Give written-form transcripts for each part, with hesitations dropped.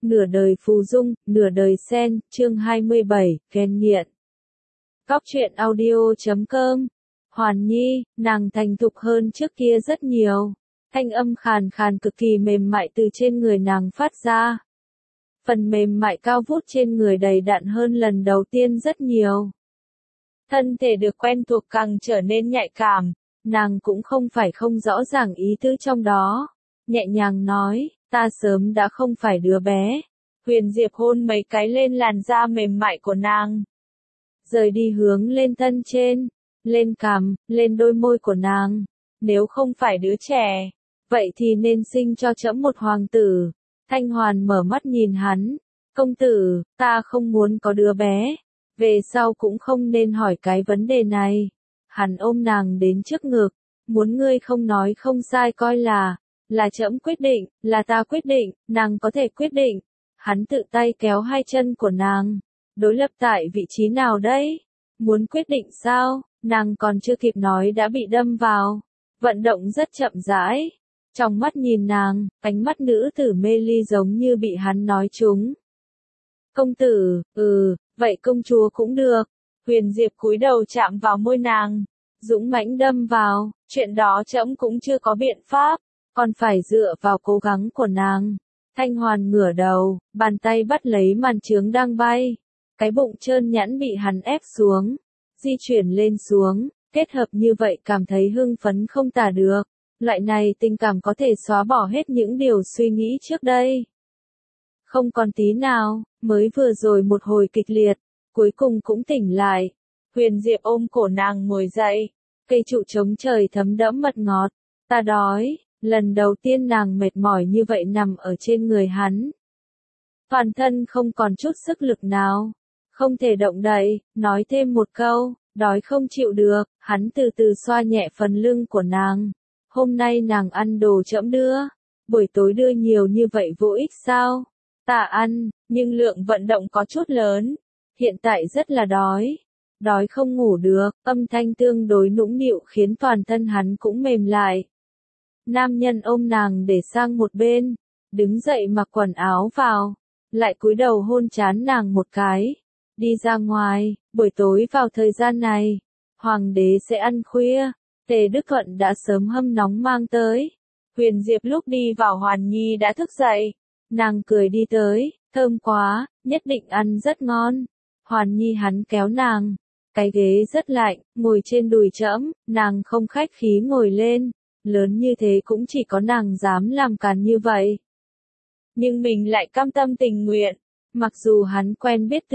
nửa đời phù dung, nửa đời sen, chương 27, ghen nghiện. Góc truyện audio.com. Hoàn Nhi, nàng thành thục hơn trước kia rất nhiều. Thanh âm khàn khàn cực kỳ mềm mại từ trên người nàng phát ra. Phần mềm mại cao vút trên người đầy đặn hơn lần đầu tiên rất nhiều. Thân thể được quen thuộc càng trở nên nhạy cảm, nàng cũng không phải không rõ ràng ý tứ trong đó. Nhẹ nhàng nói, ta sớm đã không phải đứa bé. Huyền Diệp hôn mấy cái lên làn da mềm mại của nàng. Rời đi hướng lên thân trên, lên cằm, lên đôi môi của nàng. Nếu không phải đứa trẻ, vậy thì nên sinh cho trẫm một hoàng tử. Thanh Hoàn mở mắt nhìn hắn. Công tử, ta không muốn có đứa bé. Về sau cũng không nên hỏi cái vấn đề này. Hắn ôm nàng đến trước ngực. Muốn ngươi không nói không sai coi là trẫm quyết định, là ta quyết định, nàng có thể quyết định. Hắn tự tay kéo hai chân của nàng. Đối lập tại vị trí nào đấy? Muốn quyết định sao? Nàng còn chưa kịp nói đã bị đâm vào. Vận động rất chậm rãi. Trong mắt nhìn nàng, ánh mắt nữ tử mê ly giống như bị hắn nói trúng. Công tử, vậy công chúa cũng được. Huyền Diệp cúi đầu chạm vào môi nàng. Dũng mãnh đâm vào, chuyện đó trẫm cũng chưa có biện pháp, còn phải dựa vào cố gắng của nàng. Thanh Hoàn ngửa đầu, bàn tay bắt lấy màn trướng đang bay. Cái bụng trơn nhẵn bị hắn ép xuống, di chuyển lên xuống, kết hợp như vậy cảm thấy hưng phấn không tả được. Loại này tình cảm có thể xóa bỏ hết những điều suy nghĩ trước đây. Không còn tí nào, mới vừa rồi một hồi kịch liệt, cuối cùng cũng tỉnh lại. Huyền Diệp ôm cổ nàng ngồi dậy, cây trụ trống trời thấm đẫm mật ngọt. Ta đói, lần đầu tiên nàng mệt mỏi như vậy nằm ở trên người hắn. Toàn thân không còn chút sức lực nào, không thể động đậy, nói thêm một câu, đói không chịu được, hắn từ từ xoa nhẹ phần lưng của nàng. Hôm nay nàng ăn đồ trẫm đưa, buổi tối đưa nhiều như vậy vô ích sao? Ta ăn, nhưng lượng vận động có chút lớn, hiện tại rất là đói. Đói không ngủ được, âm thanh tương đối nũng nịu khiến toàn thân hắn cũng mềm lại. Nam nhân ôm nàng để sang một bên, đứng dậy mặc quần áo vào, lại cúi đầu hôn trán nàng một cái. Đi ra ngoài, buổi tối vào thời gian này, hoàng đế sẽ ăn khuya, Tề Đức Thuận đã sớm hâm nóng mang tới. Huyền Diệp lúc đi vào Hoàn Nhi đã thức dậy, nàng cười đi tới, thơm quá, nhất định ăn rất ngon. Hoàn Nhi hắn kéo nàng. Cái ghế rất lạnh, ngồi trên đùi trẫm, nàng không khách khí ngồi lên, lớn như thế cũng chỉ có nàng dám làm càn như vậy. Nhưng mình lại cam tâm tình nguyện, mặc dù hắn quen biết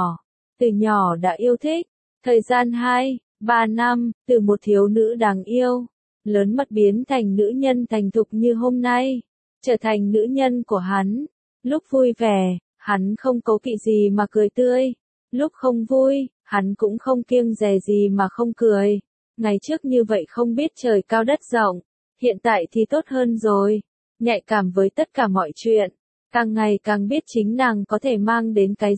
từ nhỏ đã yêu thích, thời gian 2-3 năm, từ một thiếu nữ đáng yêu, lớn mật biến thành nữ nhân thành thục như hôm nay, trở thành nữ nhân của hắn. Lúc vui vẻ, hắn không cố kỵ gì mà cười tươi, lúc không vui, hắn cũng không kiêng dè gì mà không cười. Ngày trước như vậy không biết trời cao đất rộng, hiện tại thì tốt hơn rồi, nhạy cảm với tất cả mọi chuyện, càng ngày càng biết chính nàng có thể mang đến cái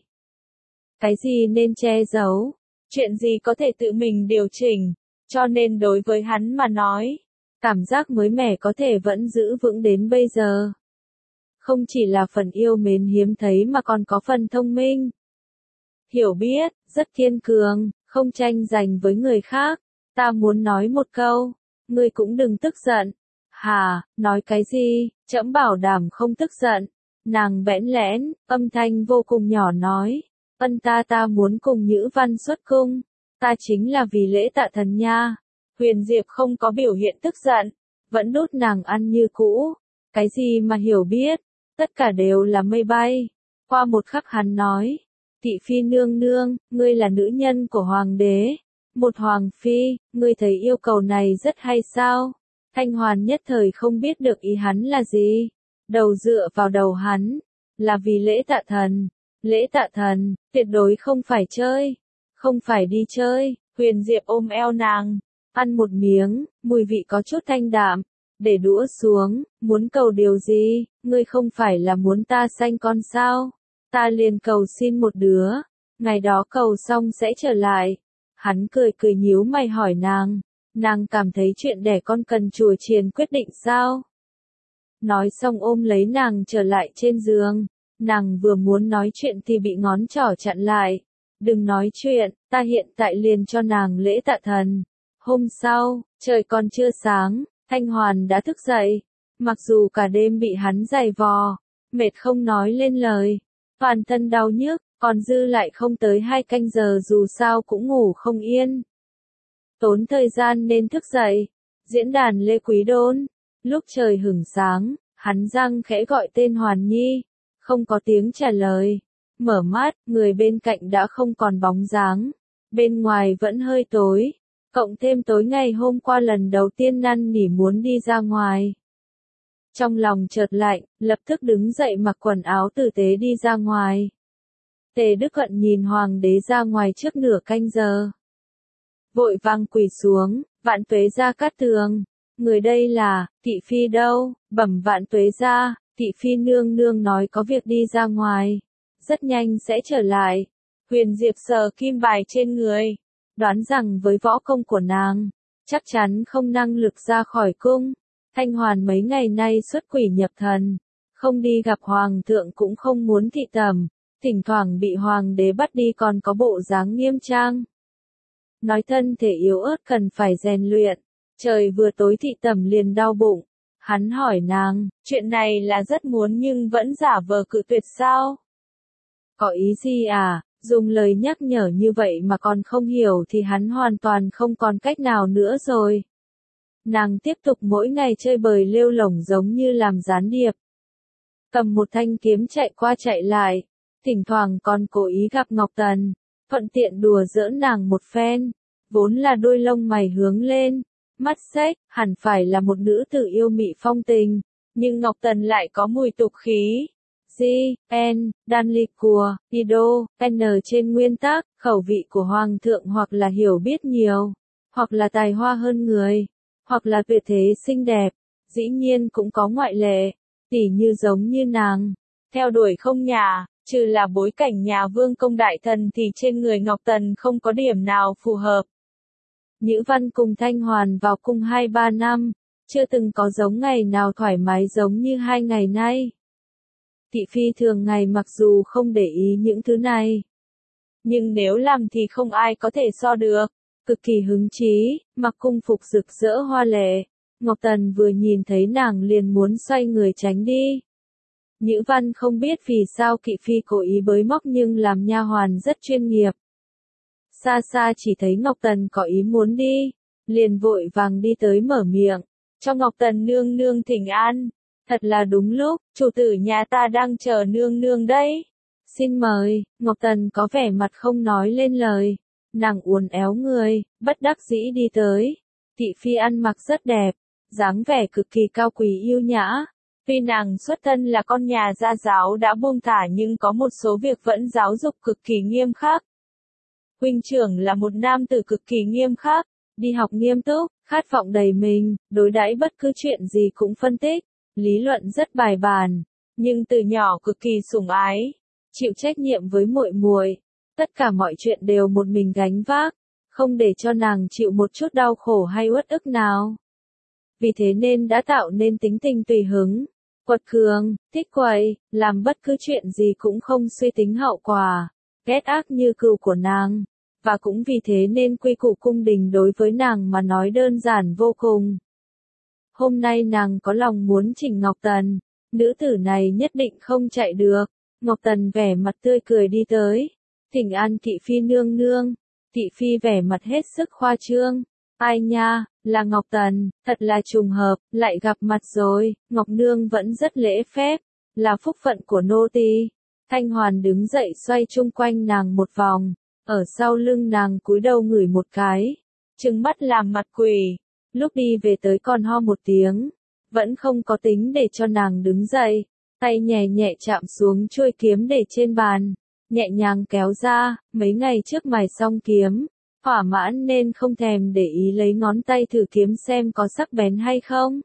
gì nên che giấu, chuyện gì có thể tự mình điều chỉnh, cho nên đối với hắn mà nói, cảm giác mới mẻ có thể vẫn giữ vững đến bây giờ. Không chỉ là phần yêu mến hiếm thấy mà còn có phần thông minh, hiểu biết, rất kiên cường, không tranh giành với người khác. Ta muốn nói một câu, ngươi cũng đừng tức giận. Hà, nói cái gì, trẫm bảo đảm không tức giận. Nàng bẽn lẽn, âm thanh vô cùng nhỏ nói, ta muốn cùng Nhữ Văn xuất cung, ta chính là vì lễ tạ thần nha. Huyền Diệp không có biểu hiện tức giận, vẫn đút nàng ăn như cũ. Cái gì mà hiểu biết, tất cả đều là mây bay. Qua một khắc hắn nói, Thị phi nương nương, ngươi là nữ nhân của hoàng đế, một hoàng phi, ngươi thấy yêu cầu này rất hay sao? Thanh Hoàn nhất thời không biết được ý hắn là gì, đầu dựa vào đầu hắn, là vì lễ tạ thần, tuyệt đối không phải chơi, không phải đi chơi. Huyền Diệp ôm eo nàng, ăn một miếng, mùi vị có chút thanh đạm, để đũa xuống, muốn cầu điều gì, ngươi không phải là muốn ta sanh con sao? Ta liền cầu xin một đứa, ngày đó cầu xong sẽ trở lại. Hắn cười cười nhíu mày hỏi nàng cảm thấy chuyện đẻ con cần chùa chiền quyết định sao? Nói xong ôm lấy nàng trở lại trên giường, Nàng vừa muốn nói chuyện thì bị ngón trỏ chặn lại. Đừng nói chuyện, ta hiện tại liền cho nàng lễ tạ thần. Hôm sau, trời còn chưa sáng, Thanh Hoàn đã thức dậy. Mặc dù cả đêm bị hắn giày vò, mệt không nói lên lời. Toàn thân đau nhức, còn dư lại không tới 2 canh giờ dù sao cũng ngủ không yên. Tốn thời gian nên thức dậy. Diễn đàn Lê Quý Đôn. Lúc trời hửng sáng, hắn răng khẽ gọi tên Hoàn Nhi. Không có tiếng trả lời. Mở mắt, người bên cạnh đã không còn bóng dáng. Bên ngoài vẫn hơi tối. Cộng thêm tối ngày hôm qua lần đầu tiên năn nỉ muốn đi ra ngoài. Trong lòng chợt lạnh, lập tức đứng dậy mặc quần áo tử tế đi ra ngoài. Tề Đức Cận nhìn hoàng đế ra ngoài trước nửa canh giờ. Vội vàng quỳ xuống, vạn tuế gia Cát Tường. Người đây là, thị phi đâu, bẩm vạn tuế gia, thị phi nương nương nói có việc đi ra ngoài. Rất nhanh sẽ trở lại. Huyền Diệp sờ kim bài trên người. Đoán rằng với võ công của nàng, chắc chắn không năng lực ra khỏi cung. Thanh Hoàn mấy ngày nay xuất quỷ nhập thần. Không đi gặp hoàng thượng cũng không muốn thị tẩm. Thỉnh thoảng bị hoàng đế bắt đi còn có bộ dáng nghiêm trang. Nói thân thể yếu ớt cần phải rèn luyện. Trời vừa tối thị tẩm liền đau bụng. Hắn hỏi nàng, chuyện này là rất muốn nhưng vẫn giả vờ cự tuyệt sao? Có ý gì à? Dùng lời nhắc nhở như vậy mà còn không hiểu thì hắn hoàn toàn không còn cách nào nữa rồi. Nàng tiếp tục mỗi ngày chơi bời lêu lổng giống như làm gián điệp. Cầm một thanh kiếm chạy qua chạy lại. Thỉnh thoảng còn cố ý gặp Ngọc Tần. Thuận tiện đùa giỡn nàng một phen. Vốn là đôi lông mày hướng lên. Mắt xếch, hẳn phải là một nữ tử yêu mị phong tình. Nhưng Ngọc Tần lại có mùi tục khí. Đan ly cùa, Ido, N trên nguyên tắc, khẩu vị của hoàng thượng hoặc là hiểu biết nhiều, hoặc là tài hoa hơn người, hoặc là tuyệt thế xinh đẹp, dĩ nhiên cũng có ngoại lệ, tỉ như giống như nàng, theo đuổi không nhà, trừ là bối cảnh nhà vương công đại thần thì trên người Ngọc Tần không có điểm nào phù hợp. Nhữ Văn cùng Thanh Hoàn vào cung 2-3 năm, chưa từng có giống ngày nào thoải mái giống như 2 ngày nay. Thị phi thường ngày mặc dù không để ý những thứ này. Nhưng nếu làm thì không ai có thể so được. Cực kỳ hứng chí, mặc cung phục rực rỡ hoa lệ. Ngọc Tần vừa nhìn thấy nàng liền muốn xoay người tránh đi. Nhữ Văn không biết vì sao kỵ phi cố ý bới móc nhưng làm nha hoàn rất chuyên nghiệp. Xa xa chỉ thấy Ngọc Tần có ý muốn đi. Liền vội vàng đi tới mở miệng. Cho Ngọc Tần nương nương thỉnh an. Thật là đúng lúc, chủ tử nhà ta đang chờ nương nương đấy. Xin mời, Ngọc Tần có vẻ mặt không nói lên lời. Nàng uốn éo người, bất đắc dĩ đi tới. Thị phi ăn mặc rất đẹp, dáng vẻ cực kỳ cao quý yêu nhã. Tuy nàng xuất thân là con nhà gia giáo đã buông thả nhưng có một số việc vẫn giáo dục cực kỳ nghiêm khắc. Huynh trưởng là một nam tử cực kỳ nghiêm khắc, đi học nghiêm túc, khát vọng đầy mình, đối đãi bất cứ chuyện gì cũng phân tích. Lý luận rất bài bản, nhưng từ nhỏ cực kỳ sủng ái, chịu trách nhiệm với muội muội, tất cả mọi chuyện đều một mình gánh vác, không để cho nàng chịu một chút đau khổ hay uất ức nào. Vì thế nên đã tạo nên tính tình tùy hứng, quật cường, thích quậy, làm bất cứ chuyện gì cũng không suy tính hậu quả, ghét ác như cừu của nàng, và cũng vì thế nên quy củ cung đình đối với nàng mà nói đơn giản vô cùng. Hôm nay nàng có lòng muốn chỉnh Ngọc Tần, nữ tử này nhất định không chạy được. Ngọc Tần vẻ mặt tươi cười đi tới. Thỉnh an thị phi nương nương. Thị phi vẻ mặt hết sức khoa trương. Ai nha, là Ngọc Tần, thật là trùng hợp, lại gặp mặt rồi. Ngọc nương vẫn rất lễ phép, là phúc phận của nô tỳ. Thanh Hoàn đứng dậy xoay chung quanh nàng một vòng, ở sau lưng nàng cúi đầu ngửi một cái, trừng mắt làm mặt quỷ. Lúc đi về tới còn ho một tiếng, vẫn không có tính để cho nàng đứng dậy, tay nhẹ nhẹ chạm xuống chuôi kiếm để trên bàn, nhẹ nhàng kéo ra, mấy ngày trước mài xong kiếm, thỏa mãn nên không thèm để ý lấy ngón tay thử kiếm xem có sắc bén hay không.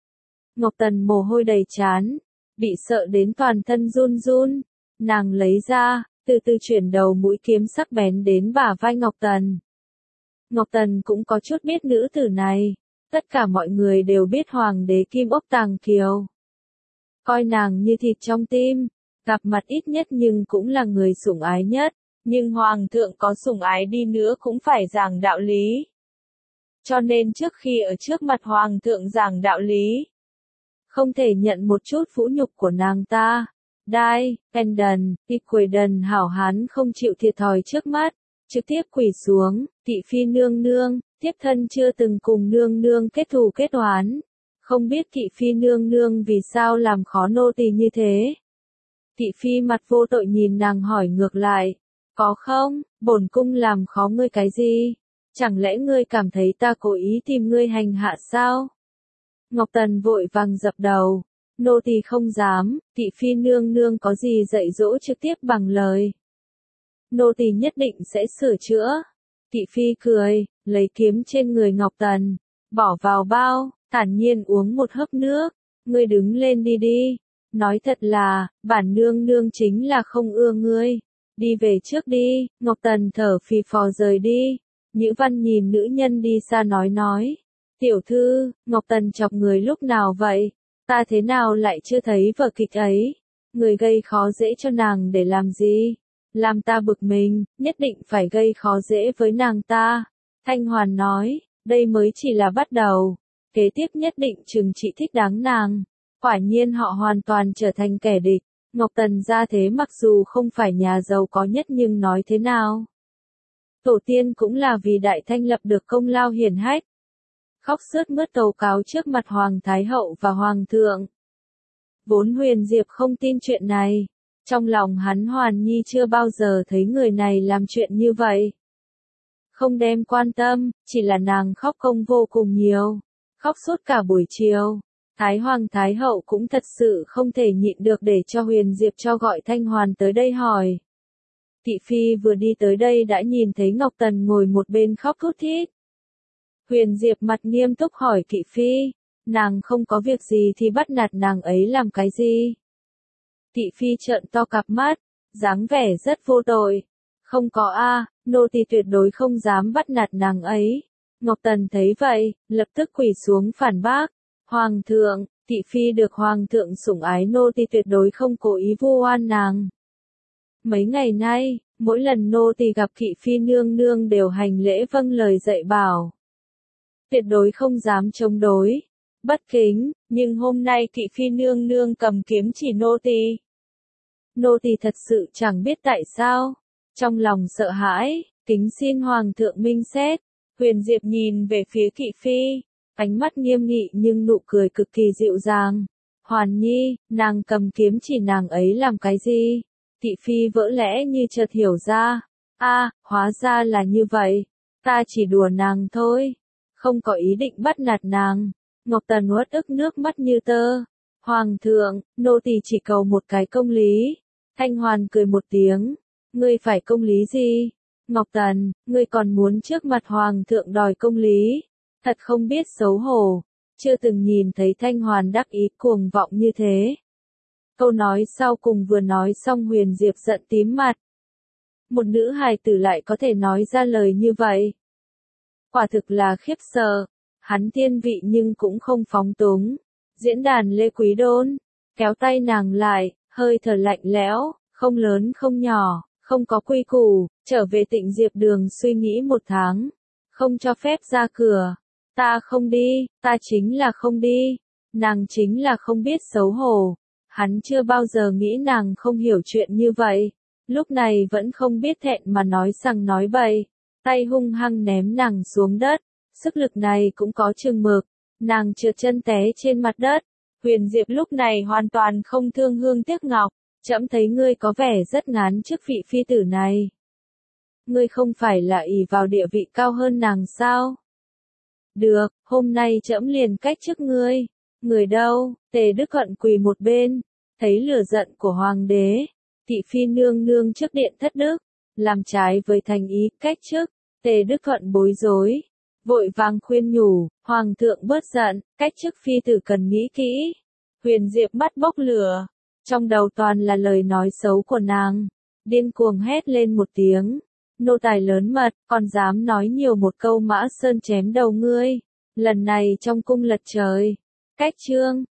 Ngọc Tần mồ hôi đầy trán, bị sợ đến toàn thân run run, nàng lấy ra, từ từ chuyển đầu mũi kiếm sắc bén đến bả vai Ngọc Tần. Ngọc Tần cũng có chút biết nữ tử này. Tất cả mọi người đều biết hoàng đế Kim Ốc Tàng Kiều. Coi nàng như thịt trong tim. gặp mặt ít nhất nhưng cũng là người sủng ái nhất, nhưng hoàng thượng có sủng ái đi nữa cũng phải giảng đạo lý. Cho nên trước khi ở trước mặt hoàng thượng giảng đạo lý, không thể nhận một chút vũ nhục của nàng ta. Đai, Pendon, Quaden hảo hán không chịu thiệt thòi trước mắt, trực tiếp quỳ xuống, thị phi nương nương, tiếp thân chưa từng cùng nương nương kết thù kết oán. Không biết thị phi nương nương vì sao làm khó nô tỳ như thế. Thị phi mặt vô tội nhìn nàng hỏi ngược lại, có không, bổn cung làm khó ngươi cái gì? Chẳng lẽ ngươi cảm thấy ta cố ý tìm ngươi hành hạ sao? Ngọc Tần vội vàng dập đầu, nô tỳ không dám, thị phi nương nương có gì dạy dỗ trực tiếp bằng lời. Nô tỳ nhất định sẽ sửa chữa. Thị phi cười, lấy kiếm trên người Ngọc Tần, bỏ vào bao, thản nhiên uống một hớp nước, ngươi đứng lên đi đi. Nói thật là, bản nương nương chính là không ưa ngươi. Đi về trước đi, Ngọc Tần thở phì phò rời đi. Nhữ Văn nhìn nữ nhân đi xa nói. Tiểu thư, Ngọc Tần chọc người lúc nào vậy? Ta thế nào lại chưa thấy vở kịch ấy? Người gây khó dễ cho nàng để làm gì? Làm ta bực mình, nhất định phải gây khó dễ với nàng ta. Thanh Hoàn nói, đây mới chỉ là bắt đầu. Kế tiếp nhất định trừng trị thích đáng nàng. Quả nhiên họ hoàn toàn trở thành kẻ địch. Ngọc Tần gia thế mặc dù không phải nhà giàu có nhất nhưng nói thế nào? Tổ tiên cũng là vì Đại Thanh lập được công lao hiển hách. Khóc sướt mướt tấu cáo trước mặt Hoàng Thái Hậu và Hoàng thượng. Vốn Huyền Diệp không tin chuyện này. Trong lòng hắn Hoàn Nhi chưa bao giờ thấy người này làm chuyện như vậy. Không đem quan tâm, chỉ là nàng khóc công vô cùng nhiều. Khóc suốt cả buổi chiều. Thái Hoàng Thái Hậu cũng thật sự không thể nhịn được để cho Huyền Diệp cho gọi Thanh Hoàn tới đây hỏi. Thị phi vừa đi tới đây đã nhìn thấy Ngọc Tần ngồi một bên khóc thút thít. Huyền Diệp mặt nghiêm túc hỏi thị phi, nàng không có việc gì thì bắt nạt nàng ấy làm cái gì? Thị phi trợn to cặp mắt, dáng vẻ rất vô tội. Không có a, nô tỳ tuyệt đối không dám bắt nạt nàng ấy. Ngọc Tần thấy vậy, lập tức quỳ xuống phản bác. Hoàng thượng, thị phi được hoàng thượng sủng ái nô tỳ tuyệt đối không cố ý vu oan nàng. Mấy ngày nay, mỗi lần nô tỳ gặp thị phi nương nương đều hành lễ vâng lời dạy bảo. Tuyệt đối không dám chống đối, bất kính, nhưng hôm nay thị phi nương nương cầm kiếm chỉ nô tỳ. Nô tỳ thật sự chẳng biết tại sao, trong lòng sợ hãi, kính xin hoàng thượng minh xét. Huyền Diệp nhìn về phía thị phi, ánh mắt nghiêm nghị nhưng nụ cười cực kỳ dịu dàng. Hoàn Nhi, nàng cầm kiếm chỉ nàng ấy làm cái gì? Thị phi vỡ lẽ như chợt hiểu ra. Hóa ra là như vậy. Ta chỉ đùa nàng thôi. Không có ý định bắt nạt nàng. Ngọc Tần uất ức nước mắt như tơ. Hoàng thượng, nô tỳ chỉ cầu một cái công lý. Thanh Hoàn cười một tiếng. Ngươi phải công lý gì? Ngọc Tần, ngươi còn muốn trước mặt hoàng thượng đòi công lý. Thật không biết xấu hổ. Chưa từng nhìn thấy Thanh Hoàn đắc ý cuồng vọng như thế. Câu nói sau cùng vừa nói xong Huyền Diệp giận tím mặt. Một nữ hài tử lại có thể nói ra lời như vậy. Quả thực là khiếp sợ. Hắn thiên vị nhưng cũng không phóng túng. Diễn đàn Lê Quý Đôn, kéo tay nàng lại, hơi thở lạnh lẽo, không lớn không nhỏ, không có quy củ, trở về Tịnh Diệp Đường suy nghĩ 1 tháng. Không cho phép ra cửa. Ta không đi, ta chính là không đi. Nàng chính là không biết xấu hổ. Hắn chưa bao giờ nghĩ nàng không hiểu chuyện như vậy. Lúc này vẫn không biết thẹn mà nói rằng nói bậy. Tay hung hăng ném nàng xuống đất. Sức lực này cũng có chừng mực. Nàng trượt chân té trên mặt đất. Huyền Diệp lúc này hoàn toàn không thương hương tiếc ngọc. Trẫm thấy ngươi có vẻ rất ngán trước vị phi tử này. Ngươi không phải là ỷ vào địa vị cao hơn nàng sao? Được, hôm nay trẫm liền cách chức ngươi. Người đâu? Tề Đức Hận quỳ một bên, thấy lửa giận của hoàng đế. Thị phi nương nương trước điện thất đức, làm trái với thành ý cách chức. Tề Đức Thuận bối rối, vội vàng khuyên nhủ, hoàng thượng bớt giận, cách chức phi tử cần nghĩ kỹ. Huyền Diệp mắt bốc lửa, trong đầu toàn là lời nói xấu của nàng, điên cuồng hét lên một tiếng. Nô tài lớn mật, còn dám nói nhiều một câu Mã Sơn chém đầu ngươi. Lần này trong cung lật trời. Cách chương